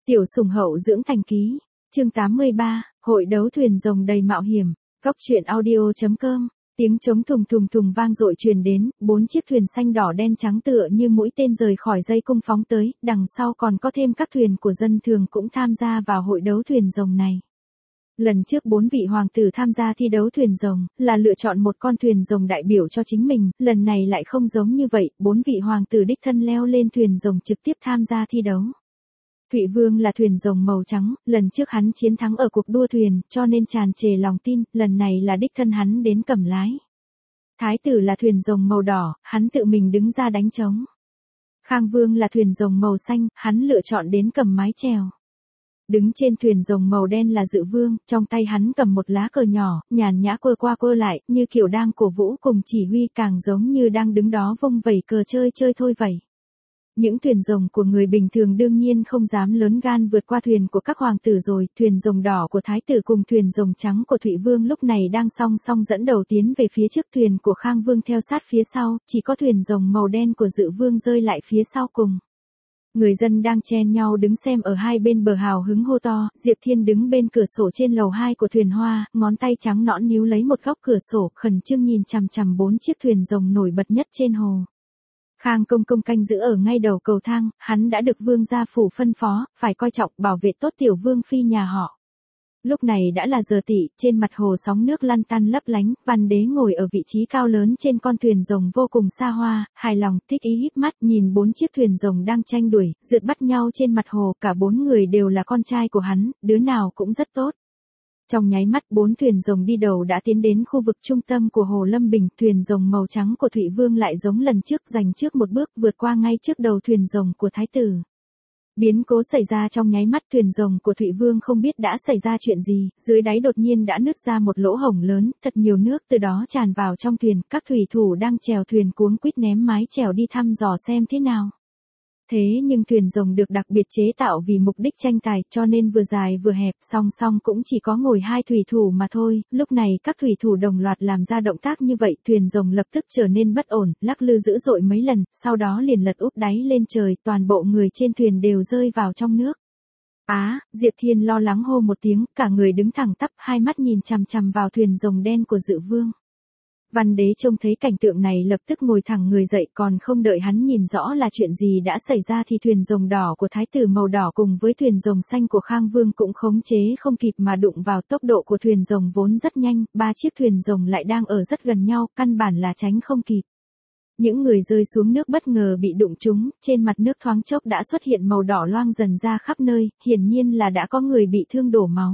Tiểu sủng hậu dưỡng thành ký, chương 83, hội đấu thuyền rồng đầy mạo hiểm, góc truyện audio.com, tiếng trống thùng thùng thùng vang dội truyền đến, 4 chiếc thuyền xanh đỏ đen trắng tựa như mũi tên rời khỏi dây cung phóng tới, đằng sau còn có thêm các thuyền của dân thường cũng tham gia vào hội đấu thuyền rồng này. Lần trước 4 vị hoàng tử tham gia thi đấu thuyền rồng, là lựa chọn một con thuyền rồng đại biểu cho chính mình, lần này lại không giống như vậy, 4 vị hoàng tử đích thân leo lên thuyền rồng trực tiếp tham gia thi đấu. Thụy Vương là thuyền rồng màu trắng, lần trước hắn chiến thắng ở cuộc đua thuyền, cho nên tràn trề lòng tin, lần này là đích thân hắn đến cầm lái. Thái tử là thuyền rồng màu đỏ, hắn tự mình đứng ra đánh trống. Khang Vương là thuyền rồng màu xanh, hắn lựa chọn đến cầm mái chèo. Đứng trên thuyền rồng màu đen là Dự Vương, trong tay hắn cầm một lá cờ nhỏ, nhàn nhã quơ qua quơ lại, như kiểu đang cổ vũ cùng chỉ huy, càng giống như đang đứng đó vung vẩy cờ chơi thôi vậy. Những thuyền rồng của người bình thường đương nhiên không dám lớn gan vượt qua thuyền của các hoàng tử rồi, thuyền rồng đỏ của Thái tử cùng thuyền rồng trắng của Thụy Vương lúc này đang song song dẫn đầu tiến về phía trước, thuyền của Khang Vương theo sát phía sau, chỉ có thuyền rồng màu đen của Dự Vương rơi lại phía sau cùng. Người dân đang chen nhau đứng xem ở hai bên bờ hào hứng hô to, Diệp Thiên đứng bên cửa sổ trên lầu 2 của thuyền hoa, ngón tay trắng nõn níu lấy một góc cửa sổ, khẩn trương nhìn chằm chằm 4 chiếc thuyền rồng nổi bật nhất trên hồ. Khang Công Công canh giữ ở ngay đầu cầu thang, hắn đã được vương gia phủ phân phó, phải coi trọng bảo vệ tốt tiểu vương phi nhà họ. Lúc này đã là giờ tỵ, trên mặt hồ sóng nước lăn tăn lấp lánh, Văn Đế ngồi ở vị trí cao lớn trên con thuyền rồng vô cùng xa hoa, hài lòng, thích ý híp mắt, nhìn 4 chiếc thuyền rồng đang tranh đuổi, rượt bắt nhau trên mặt hồ, cả 4 người đều là con trai của hắn, đứa nào cũng rất tốt. Trong nháy mắt 4 thuyền rồng đi đầu đã tiến đến khu vực trung tâm của hồ Lâm Bình, thuyền rồng màu trắng của Thụy Vương lại giống lần trước giành trước một bước vượt qua ngay trước đầu thuyền rồng của Thái tử. Biến cố xảy ra trong nháy mắt, thuyền rồng của Thụy Vương không biết đã xảy ra chuyện gì, dưới đáy đột nhiên đã nứt ra một lỗ hổng lớn, thật nhiều nước từ đó tràn vào trong thuyền, các thủy thủ đang chèo thuyền cuống quýt ném mái chèo đi thăm dò xem thế nào. Thế nhưng thuyền rồng được đặc biệt chế tạo vì mục đích tranh tài, cho nên vừa dài vừa hẹp, song song cũng chỉ có ngồi 2 thủy thủ mà thôi, lúc này các thủy thủ đồng loạt làm ra động tác như vậy, thuyền rồng lập tức trở nên bất ổn, lắc lư dữ dội mấy lần, sau đó liền lật úp đáy lên trời, toàn bộ người trên thuyền đều rơi vào trong nước. Diệp Thiên lo lắng hô một tiếng, cả người đứng thẳng tắp, hai mắt nhìn chằm chằm vào thuyền rồng đen của Dự Vương. Văn Đế trông thấy cảnh tượng này lập tức ngồi thẳng người dậy, còn không đợi hắn nhìn rõ là chuyện gì đã xảy ra thì thuyền rồng đỏ của Thái tử màu đỏ cùng với thuyền rồng xanh của Khang Vương cũng khống chế không kịp mà đụng vào, tốc độ của thuyền rồng vốn rất nhanh, 3 chiếc thuyền rồng lại đang ở rất gần nhau, căn bản là tránh không kịp. Những người rơi xuống nước bất ngờ bị đụng trúng, trên mặt nước thoáng chốc đã xuất hiện màu đỏ loang dần ra khắp nơi, hiển nhiên là đã có người bị thương đổ máu.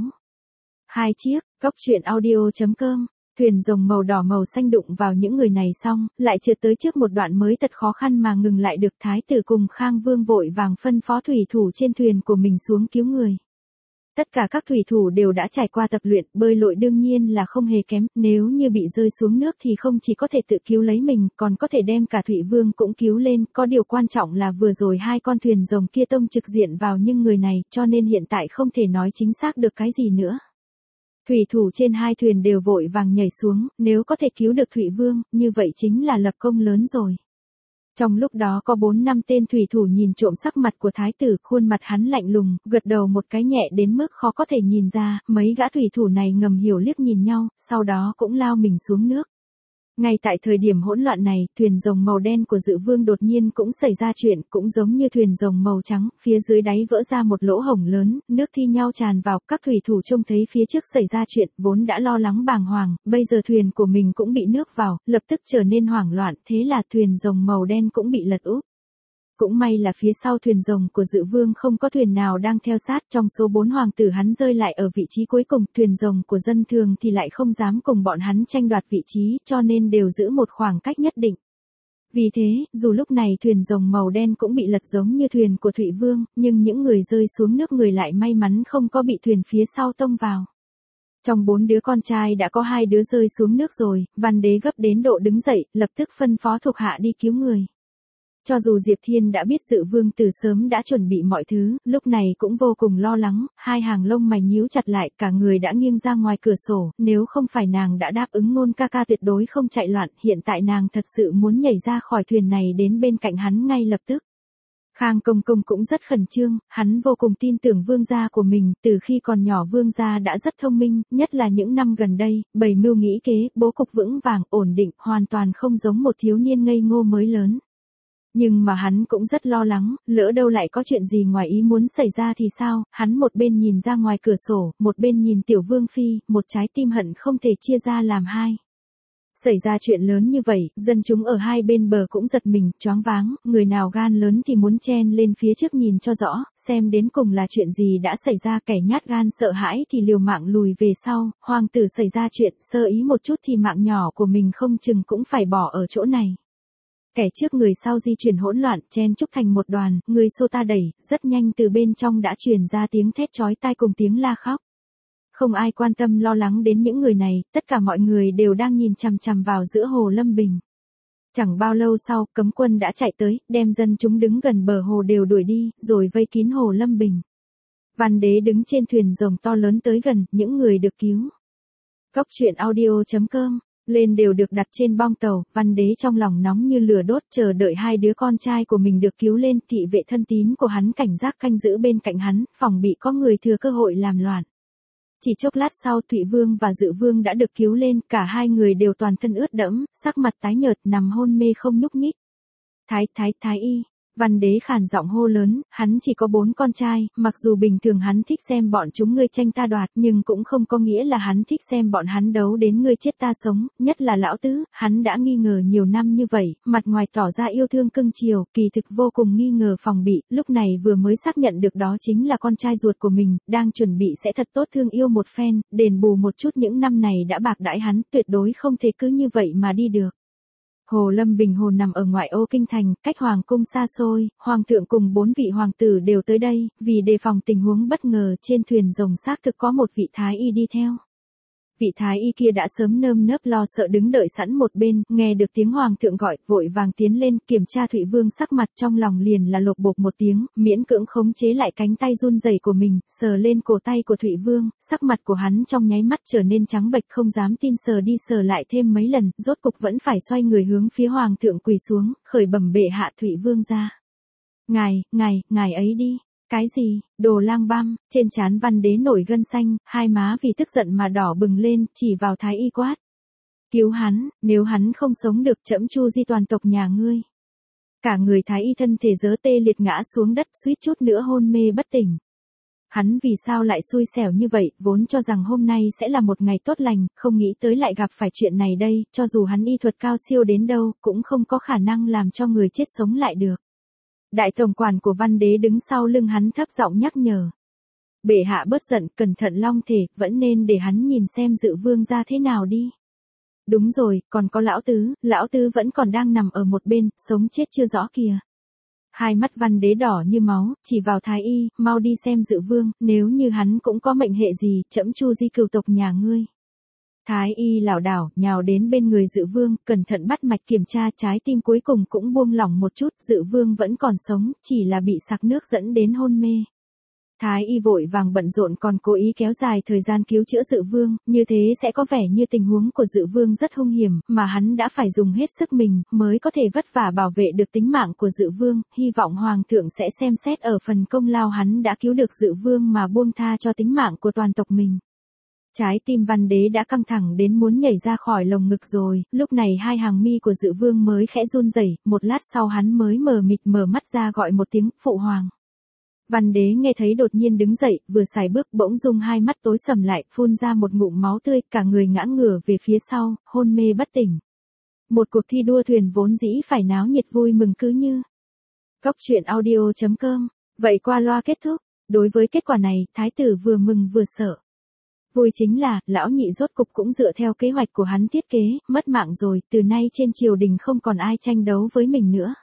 2 chiếc, góc truyện audio.com. Thuyền rồng màu đỏ màu xanh đụng vào những người này xong, lại trượt tới trước một đoạn mới thật khó khăn mà ngừng lại được. Thái tử cùng Khang Vương vội vàng phân phó thủy thủ trên thuyền của mình xuống cứu người. Tất cả các thủy thủ đều đã trải qua tập luyện, bơi lội đương nhiên là không hề kém, nếu như bị rơi xuống nước thì không chỉ có thể tự cứu lấy mình, còn có thể đem cả Thụy Vương cũng cứu lên, có điều quan trọng là vừa rồi 2 con thuyền rồng kia tông trực diện vào những người này, cho nên hiện tại không thể nói chính xác được cái gì nữa. Thủy thủ trên 2 thuyền đều vội vàng nhảy xuống, nếu có thể cứu được Thụy Vương, như vậy chính là lập công lớn rồi. Trong lúc đó có 4-5 tên thủy thủ nhìn trộm sắc mặt của Thái tử, khuôn mặt hắn lạnh lùng, gật đầu một cái nhẹ đến mức khó có thể nhìn ra, mấy gã thủy thủ này ngầm hiểu liếc nhìn nhau, sau đó cũng lao mình xuống nước. Ngay tại thời điểm hỗn loạn này, thuyền rồng màu đen của Dự Vương đột nhiên cũng xảy ra chuyện, cũng giống như thuyền rồng màu trắng, phía dưới đáy vỡ ra một lỗ hổng lớn, nước thi nhau tràn vào, các thủy thủ trông thấy phía trước xảy ra chuyện, vốn đã lo lắng bàng hoàng, bây giờ thuyền của mình cũng bị nước vào, lập tức trở nên hoảng loạn, thế là thuyền rồng màu đen cũng bị lật úp. Cũng may là phía sau thuyền rồng của Dự Vương không có thuyền nào đang theo sát, trong số 4 hoàng tử hắn rơi lại ở vị trí cuối cùng, thuyền rồng của dân thường thì lại không dám cùng bọn hắn tranh đoạt vị trí, cho nên đều giữ một khoảng cách nhất định. Vì thế, dù lúc này thuyền rồng màu đen cũng bị lật giống như thuyền của Thụy Vương, nhưng những người rơi xuống nước người lại may mắn không có bị thuyền phía sau tông vào. Trong 4 đứa con trai đã có 2 đứa rơi xuống nước rồi, Văn Đế gấp đến độ đứng dậy, lập tức phân phó thuộc hạ đi cứu người. Cho dù Diệp Thiên đã biết Dự Vương từ sớm đã chuẩn bị mọi thứ, lúc này cũng vô cùng lo lắng, 2 hàng lông mày nhíu chặt lại, cả người đã nghiêng ra ngoài cửa sổ, nếu không phải nàng đã đáp ứng Ngôn ca ca tuyệt đối không chạy loạn, hiện tại nàng thật sự muốn nhảy ra khỏi thuyền này đến bên cạnh hắn ngay lập tức. Khang Công Công cũng rất khẩn trương, hắn vô cùng tin tưởng vương gia của mình, từ khi còn nhỏ vương gia đã rất thông minh, nhất là những năm gần đây, bày mưu nghĩ kế, bố cục vững vàng, ổn định, hoàn toàn không giống một thiếu niên ngây ngô mới lớn. Nhưng mà hắn cũng rất lo lắng, lỡ đâu lại có chuyện gì ngoài ý muốn xảy ra thì sao, hắn một bên nhìn ra ngoài cửa sổ, một bên nhìn tiểu vương phi, một trái tim hận không thể chia ra làm hai. Xảy ra chuyện lớn như vậy, dân chúng ở hai bên bờ cũng giật mình, choáng váng, người nào gan lớn thì muốn chen lên phía trước nhìn cho rõ, xem đến cùng là chuyện gì đã xảy ra, kẻ nhát gan sợ hãi thì liều mạng lùi về sau, hoàng tử xảy ra chuyện, sơ ý một chút thì mạng nhỏ của mình không chừng cũng phải bỏ ở chỗ này. Kẻ trước người sau di chuyển hỗn loạn, chen chúc thành một đoàn, người xô ta đẩy, rất nhanh từ bên trong đã truyền ra tiếng thét chói tai cùng tiếng la khóc. Không ai quan tâm lo lắng đến những người này, tất cả mọi người đều đang nhìn chằm chằm vào giữa hồ Lâm Bình. Chẳng bao lâu sau, cấm quân đã chạy tới, đem dân chúng đứng gần bờ hồ đều đuổi đi, rồi vây kín hồ Lâm Bình. Văn Đế đứng trên thuyền rồng to lớn tới gần, những người được cứu. Góc truyện audio.com, lên đều được đặt trên bong tàu, Văn Đế trong lòng nóng như lửa đốt chờ đợi hai đứa con trai của mình được cứu lên, thị vệ thân tín của hắn cảnh giác canh giữ bên cạnh hắn, phòng bị có người thừa cơ hội làm loạn. Chỉ chốc lát sau Thụy Vương và Dự Vương đã được cứu lên, cả hai người đều toàn thân ướt đẫm, sắc mặt tái nhợt nằm hôn mê không nhúc nhích. Thái y, Văn Đế khàn giọng hô lớn, hắn chỉ có 4 con trai, mặc dù bình thường hắn thích xem bọn chúng ngươi tranh ta đoạt, nhưng cũng không có nghĩa là hắn thích xem bọn hắn đấu đến ngươi chết ta sống, nhất là lão tứ, hắn đã nghi ngờ nhiều năm như vậy, mặt ngoài tỏ ra yêu thương cưng chiều, kỳ thực vô cùng nghi ngờ phòng bị, lúc này vừa mới xác nhận được đó chính là con trai ruột của mình, đang chuẩn bị sẽ thật tốt thương yêu một phen, đền bù một chút những năm này đã bạc đãi hắn, tuyệt đối không thể cứ như vậy mà đi được. Hồ Lâm Bình hồ nằm ở ngoại ô kinh thành, cách hoàng cung xa xôi, hoàng thượng cùng 4 vị hoàng tử đều tới đây, vì đề phòng tình huống bất ngờ trên thuyền rồng xác thực có một vị thái y đi theo. Vị thái y kia đã sớm nơm nớp lo sợ đứng đợi sẵn một bên, nghe được tiếng hoàng thượng gọi, vội vàng tiến lên, kiểm tra Thụy Vương sắc mặt trong lòng liền là lột bột một tiếng, miễn cưỡng khống chế lại cánh tay run rẩy của mình, sờ lên cổ tay của Thụy Vương, sắc mặt của hắn trong nháy mắt trở nên trắng bệch không dám tin sờ đi sờ lại thêm mấy lần, rốt cục vẫn phải xoay người hướng phía hoàng thượng quỳ xuống, khởi bẩm bệ hạ Thụy Vương ra. Ngài ấy đi. Cái gì, đồ lang băm, trên trán Văn Đế nổi gân xanh, hai má vì tức giận mà đỏ bừng lên, chỉ vào thái y quát. Cứu hắn, nếu hắn không sống được trẫm chu di toàn tộc nhà ngươi. Cả người thái y thân thể dớ tê liệt ngã xuống đất suýt chút nữa hôn mê bất tỉnh. Hắn vì sao lại xui xẻo như vậy, vốn cho rằng hôm nay sẽ là một ngày tốt lành, không nghĩ tới lại gặp phải chuyện này đây, cho dù hắn y thuật cao siêu đến đâu, cũng không có khả năng làm cho người chết sống lại được. Đại tổng quản của Văn Đế đứng sau lưng hắn thấp giọng nhắc nhở. Bệ hạ bớt giận, cẩn thận long thể, vẫn nên để hắn nhìn xem Dự Vương ra thế nào đi. Đúng rồi, còn có lão tứ vẫn còn đang nằm ở một bên, sống chết chưa rõ kìa. Hai mắt Văn Đế đỏ như máu, chỉ vào thái y, mau đi xem Dự Vương, nếu như hắn cũng có mệnh hệ gì, trẫm chu di cửu tộc nhà ngươi. Thái y lảo đảo, nhào đến bên người Dự Vương, cẩn thận bắt mạch kiểm tra, trái tim cuối cùng cũng buông lỏng một chút, Dự Vương vẫn còn sống, chỉ là bị sặc nước dẫn đến hôn mê. Thái y vội vàng bận rộn còn cố ý kéo dài thời gian cứu chữa Dự Vương, như thế sẽ có vẻ như tình huống của Dự Vương rất hung hiểm, mà hắn đã phải dùng hết sức mình, mới có thể vất vả bảo vệ được tính mạng của Dự Vương, hy vọng Hoàng thượng sẽ xem xét ở phần công lao hắn đã cứu được Dự Vương mà buông tha cho tính mạng của toàn tộc mình. Trái tim Văn Đế đã căng thẳng đến muốn nhảy ra khỏi lồng ngực rồi, lúc này hai hàng mi của Dự Vương mới khẽ run rẩy, một lát sau hắn mới mờ mịt mở mắt ra gọi một tiếng, phụ hoàng. Văn Đế nghe thấy đột nhiên đứng dậy, vừa xài bước bỗng dưng hai mắt tối sầm lại, phun ra một ngụm máu tươi, cả người ngã ngửa về phía sau, hôn mê bất tỉnh. Một cuộc thi đua thuyền vốn dĩ phải náo nhiệt vui mừng cứ như. Góc truyện audio.com, vậy qua loa kết thúc, đối với kết quả này, thái tử vừa mừng vừa sợ. Vui chính là, lão nhị rốt cục cũng dựa theo kế hoạch của hắn thiết kế, mất mạng rồi, từ nay trên triều đình không còn ai tranh đấu với mình nữa.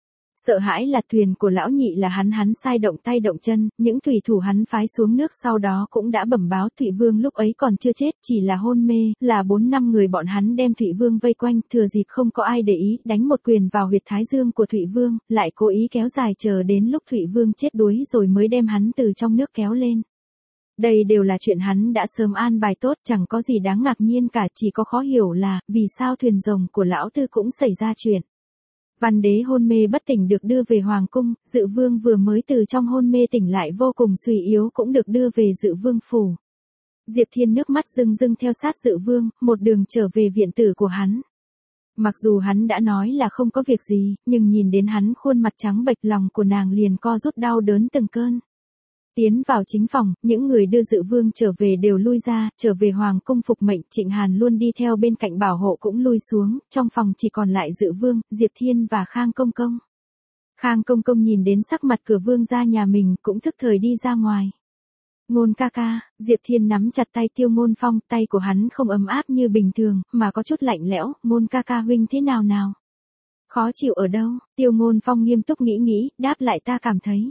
Sợ hãi là thuyền của lão nhị là hắn sai động tay động chân, những thủy thủ hắn phái xuống nước sau đó cũng đã bẩm báo Thụy Vương lúc ấy còn chưa chết, chỉ là hôn mê, là 4-5 người bọn hắn đem Thụy Vương vây quanh, thừa dịp không có ai để ý, đánh một quyền vào huyệt thái dương của Thụy Vương, lại cố ý kéo dài chờ đến lúc Thụy Vương chết đuối rồi mới đem hắn từ trong nước kéo lên. Đây đều là chuyện hắn đã sớm an bài tốt, chẳng có gì đáng ngạc nhiên cả, chỉ có khó hiểu là, vì sao thuyền rồng của lão tư cũng xảy ra chuyện. Văn đế hôn mê bất tỉnh được đưa về hoàng cung, Dự vương vừa mới từ trong hôn mê tỉnh lại vô cùng suy yếu cũng được đưa về Dự vương phủ. Diệp Thiên nước mắt rưng rưng theo sát Dự vương, một đường trở về viện tử của hắn. Mặc dù hắn đã nói là không có việc gì, nhưng nhìn đến hắn khuôn mặt trắng bệch lòng của nàng liền co rút đau đớn từng cơn. Tiến vào chính phòng, những người đưa Dự vương trở về đều lui ra, trở về hoàng cung phục mệnh, Trịnh Hàn luôn đi theo bên cạnh bảo hộ cũng lui xuống, trong phòng chỉ còn lại Dự vương, Diệp Thiên và Khang Công Công. Khang Công Công nhìn đến sắc mặt cửa vương gia nhà mình cũng thức thời đi ra ngoài. Ngôn ca ca, Diệp Thiên nắm chặt tay Tiêu Ngôn Phong, tay của hắn không ấm áp như bình thường, mà có chút lạnh lẽo, Ngôn ca ca huynh thế nào nào? Khó chịu ở đâu? Tiêu Ngôn Phong nghiêm túc nghĩ, đáp lại ta cảm thấy.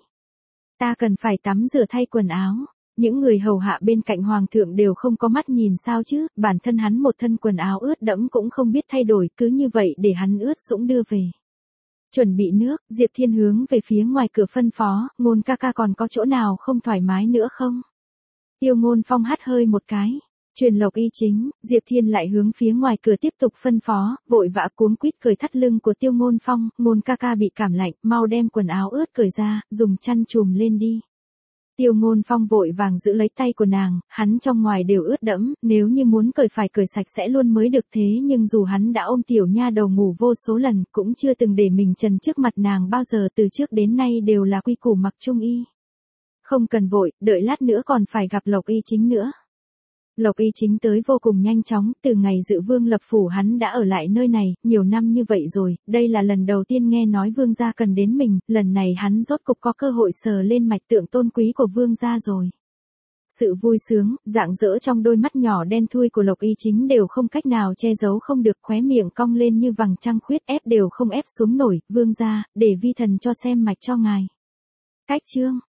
Ta cần phải tắm rửa thay quần áo. Những người hầu hạ bên cạnh hoàng thượng đều không có mắt nhìn sao chứ, bản thân hắn một thân quần áo ướt đẫm cũng không biết thay đổi, cứ như vậy để hắn ướt sũng đưa về. Chuẩn bị nước, Diệp Thiên hướng về phía ngoài cửa phân phó, Ngôn ca ca còn có chỗ nào không thoải mái nữa không? Tiêu Ngôn Phong hắt hơi một cái. Truyền lộc y chính, Diệp Thiên lại hướng phía ngoài cửa tiếp tục phân phó, vội vã cuống quýt cởi thắt lưng của Tiêu Ngôn Phong, Ngôn ca ca bị cảm lạnh, mau đem quần áo ướt cởi ra, dùng chăn trùm lên đi. Tiêu Ngôn Phong vội vàng giữ lấy tay của nàng, hắn trong ngoài đều ướt đẫm, nếu như muốn cởi phải cởi sạch sẽ luôn mới được thế nhưng dù hắn đã ôm tiểu nha đầu ngủ vô số lần, cũng chưa từng để mình trần trước mặt nàng bao giờ, từ trước đến nay đều là quy củ mặc trung y. Không cần vội, đợi lát nữa còn phải gặp Lộc y chính nữa. Lộc y chính tới vô cùng nhanh chóng, từ ngày Dự vương lập phủ hắn đã ở lại nơi này, nhiều năm như vậy rồi, đây là lần đầu tiên nghe nói vương gia cần đến mình, lần này hắn rốt cục có cơ hội sờ lên mạch tượng tôn quý của vương gia rồi. Sự vui sướng, rạng rỡ trong đôi mắt nhỏ đen thui của Lộc y chính đều không cách nào che giấu không được, khóe miệng cong lên như vầng trăng khuyết, ép đều không ép xuống nổi, vương gia, để vi thần cho xem mạch cho ngài. Cách chương